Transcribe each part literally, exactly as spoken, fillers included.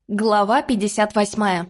Глава пятьдесят восьмая.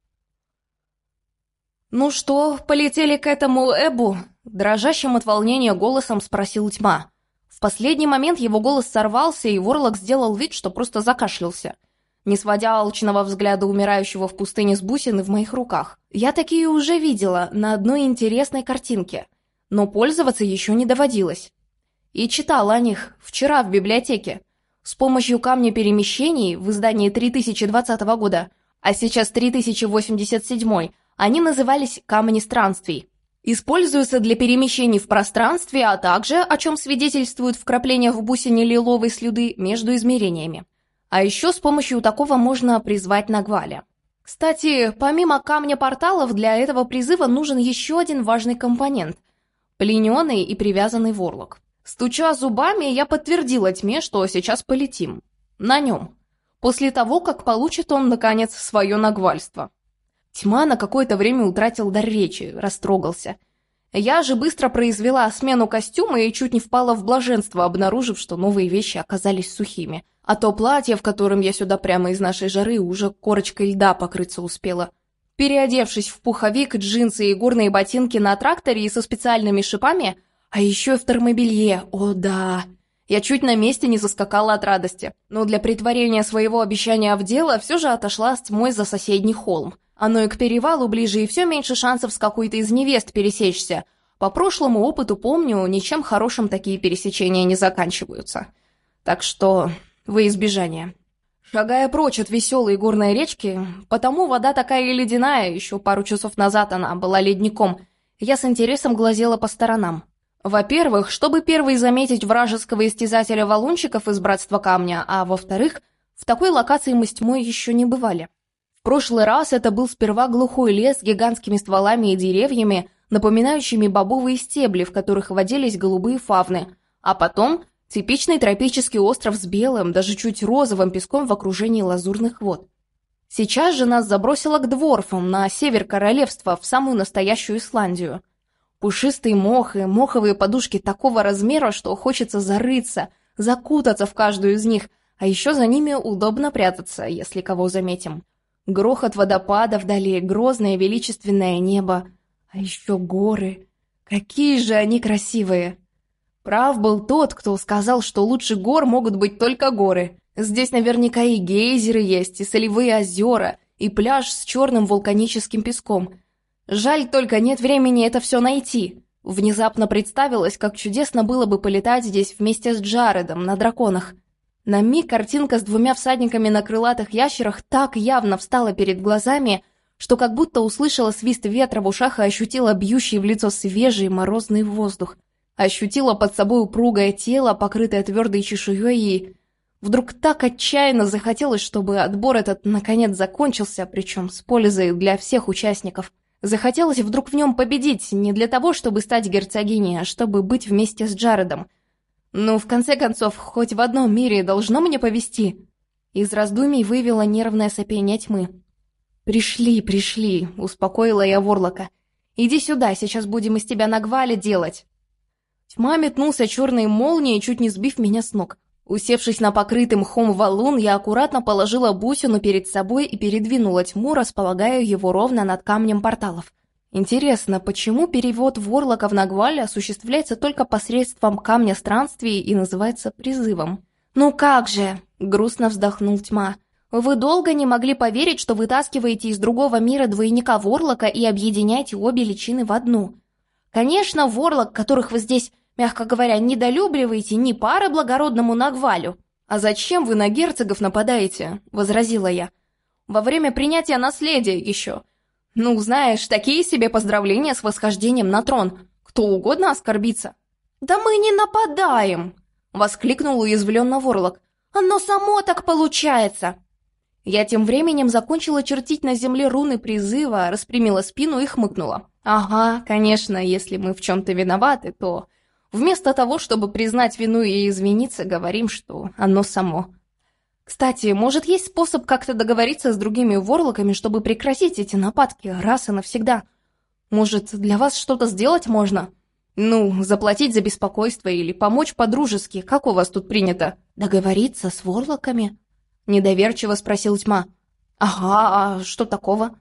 «Ну что, полетели к этому Эбу?» — дрожащим от волнения голосом спросил Тьма. В последний момент его голос сорвался, и Ворлок сделал вид, что просто закашлялся, не сводя алчного взгляда умирающего в пустыне с бусины в моих руках. Я такие уже видела на одной интересной картинке, но пользоваться еще не доводилось. И читала о них вчера в библиотеке. С помощью камня перемещений в издании три тысячи двадцатого года, а сейчас три тысячи восемьдесят седьмой, они назывались «камни странствий». Используются для перемещений в пространстве, а также, о чем свидетельствуют вкрапления в бусине лиловой слюды, между измерениями. А еще с помощью такого можно призвать Нагваля. Кстати, помимо камня порталов, для этого призыва нужен еще один важный компонент – плененный и привязанный ворлок. Стуча зубами, я подтвердила Тьме, что сейчас полетим. На нем. После того, как получит он, наконец, свое нагвальство. Тьма на какое-то время утратил дар речи, растрогался. Я же быстро произвела смену костюма и чуть не впала в блаженство, обнаружив, что новые вещи оказались сухими. А то платье, в котором я сюда прямо из нашей жары, уже корочкой льда покрыться успела. Переодевшись в пуховик, джинсы и горные ботинки на тракторе и со специальными шипами, а еще и в термобелье, о да! Я чуть на месте не заскакала от радости, но для претворения своего обещания в дело все же отошла с Тьмой за соседний холм. Оно и к перевалу ближе, и все меньше шансов с какой-то из невест пересечься. По прошлому опыту помню, ничем хорошим такие пересечения не заканчиваются. Так что во избежание. Шагая прочь от веселой горной речки, потому вода такая и ледяная, еще пару часов назад она была ледником, я с интересом глазела по сторонам. Во-первых, чтобы первый заметить вражеского истязателя валунчиков из Братства Камня, а во-вторых, в такой локации мы с Тьмой еще не бывали. В прошлый раз это был сперва глухой лес с гигантскими стволами и деревьями, напоминающими бобовые стебли, в которых водились голубые фавны, а потом типичный тропический остров с белым, даже чуть розовым песком в окружении лазурных вод. Сейчас же нас забросило к дворфам на север королевства, в самую настоящую Исландию. Пушистый мох и моховые подушки такого размера, что хочется зарыться, закутаться в каждую из них, а еще за ними удобно прятаться, если кого заметим. Грохот водопада вдали, грозное величественное небо, а еще горы. Какие же они красивые! Прав был тот, кто сказал, что лучше гор могут быть только горы. Здесь наверняка и гейзеры есть, и солевые озера, и пляж с черным вулканическим песком. Жаль, только нет времени это все найти. Внезапно представилось, как чудесно было бы полетать здесь вместе с Джаредом на драконах. На миг картинка с двумя всадниками на крылатых ящерах так явно встала перед глазами, что как будто услышала свист ветра в ушах и ощутила бьющий в лицо свежий морозный воздух. Ощутила под собой упругое тело, покрытое твердой чешуей, и вдруг так отчаянно захотелось, чтобы отбор этот наконец закончился, причем с пользой для всех участников. Захотелось вдруг в нем победить, не для того, чтобы стать герцогиней, а чтобы быть вместе с Джаредом. Ну, в конце концов, хоть в одном мире должно мне повезти. Из раздумий вывела нервное сопение Тьмы. «Пришли, пришли», — успокоила я Ворлока. «Иди сюда, сейчас будем из тебя Нагваля делать». Тьма метнулся черной молнией, чуть не сбив меня с ног. Усевшись на покрытый мхом валун, я аккуратно положила бусину перед собой и передвинула Тьму, располагая его ровно над камнем порталов. Интересно, почему перевод Ворлока в Нагваль осуществляется только посредством камня странствий и называется призывом? «Ну как же!» — грустно вздохнул Тьма. «Вы долго не могли поверить, что вытаскиваете из другого мира двойника Ворлока и объединяете обе личины в одну. Конечно, Ворлок, которых вы здесь, мягко говоря, недолюбливаете, не пара благородному Нагвалю». «А зачем вы на герцогов нападаете?» — возразила я. «Во время принятия наследия еще. Ну, знаешь, такие себе поздравления с восхождением на трон. Кто угодно оскорбится». «Да мы не нападаем!» — воскликнул уязвленно Ворлок. «Оно само так получается!» Я тем временем закончила чертить на земле руны призыва, распрямила спину и хмыкнула. «Ага, конечно, если мы в чем-то виноваты, то вместо того, чтобы признать вину и извиниться, говорим, что оно само». Кстати, может, есть способ как-то договориться с другими ворлоками, чтобы прекратить эти нападки раз и навсегда? Может, для вас что-то сделать можно? Ну, заплатить за беспокойство или помочь по-дружески, как у вас тут принято? Договориться с ворлоками? Недоверчиво спросил Тьма. Ага, а что такого?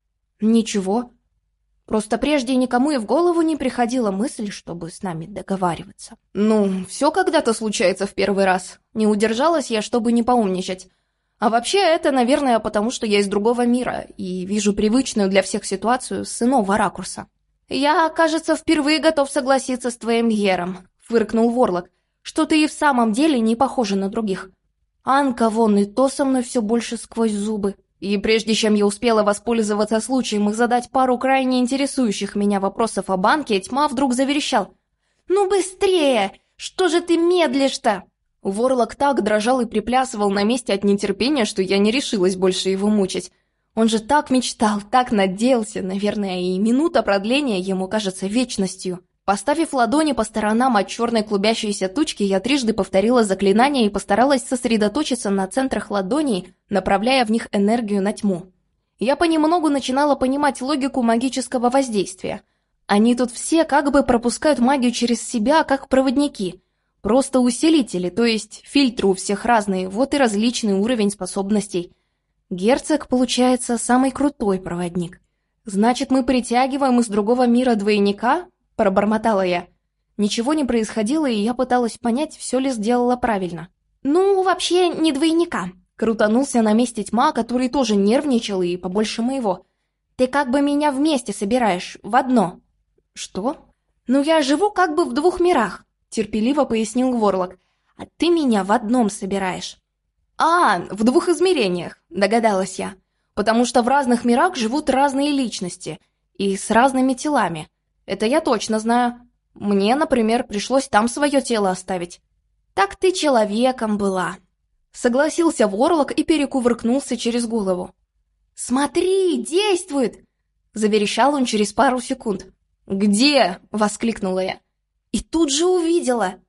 Ничего. Просто прежде никому и в голову не приходила мысль, чтобы с нами договариваться. Ну, все когда-то случается в первый раз. Не удержалась я, чтобы не поумничать. А вообще это, наверное, потому что я из другого мира и вижу привычную для всех ситуацию с иного ракурса. «Я, кажется, впервые готов согласиться с твоим Гером», — фыркнул Ворлок, «что ты и в самом деле не похожа на других. Анка вон и то со мной все больше сквозь зубы». И прежде чем я успела воспользоваться случаем и задать пару крайне интересующих меня вопросов о банке, Тьма вдруг заверещал. «Ну быстрее! Что же ты медлишь-то?» Ворлок так дрожал и приплясывал на месте от нетерпения, что я не решилась больше его мучить. Он же так мечтал, так надеялся, наверное, и минута продления ему кажется вечностью. Поставив ладони по сторонам от черной клубящейся тучки, я трижды повторила заклинание и постаралась сосредоточиться на центрах ладоней, направляя в них энергию на тьму. Я понемногу начинала понимать логику магического воздействия. Они тут все как бы пропускают магию через себя, как проводники. Просто усилители, то есть фильтры у всех разные, вот и различный уровень способностей. Герцог, получается, самый крутой проводник. Значит, мы притягиваем из другого мира двойника? Пробормотала я. Ничего не происходило, и я пыталась понять, все ли сделала правильно. «Ну, вообще, не двойника», — крутанулся на месте Тьма, который тоже нервничал и побольше моего. «Ты как бы меня вместе собираешь, в одно». «Что?» «Ну, я живу как бы в двух мирах», — терпеливо пояснил Ворлок. «А ты меня в одном собираешь». «А, в двух измерениях», — догадалась я. «Потому что в разных мирах живут разные личности и с разными телами. Это я точно знаю. Мне, например, пришлось там свое тело оставить». «Так ты человеком была», — согласился Ворлок и перекувыркнулся через голову. «Смотри, действует!» — заверещал он через пару секунд. «Где?» — воскликнула я. И тут же увидела.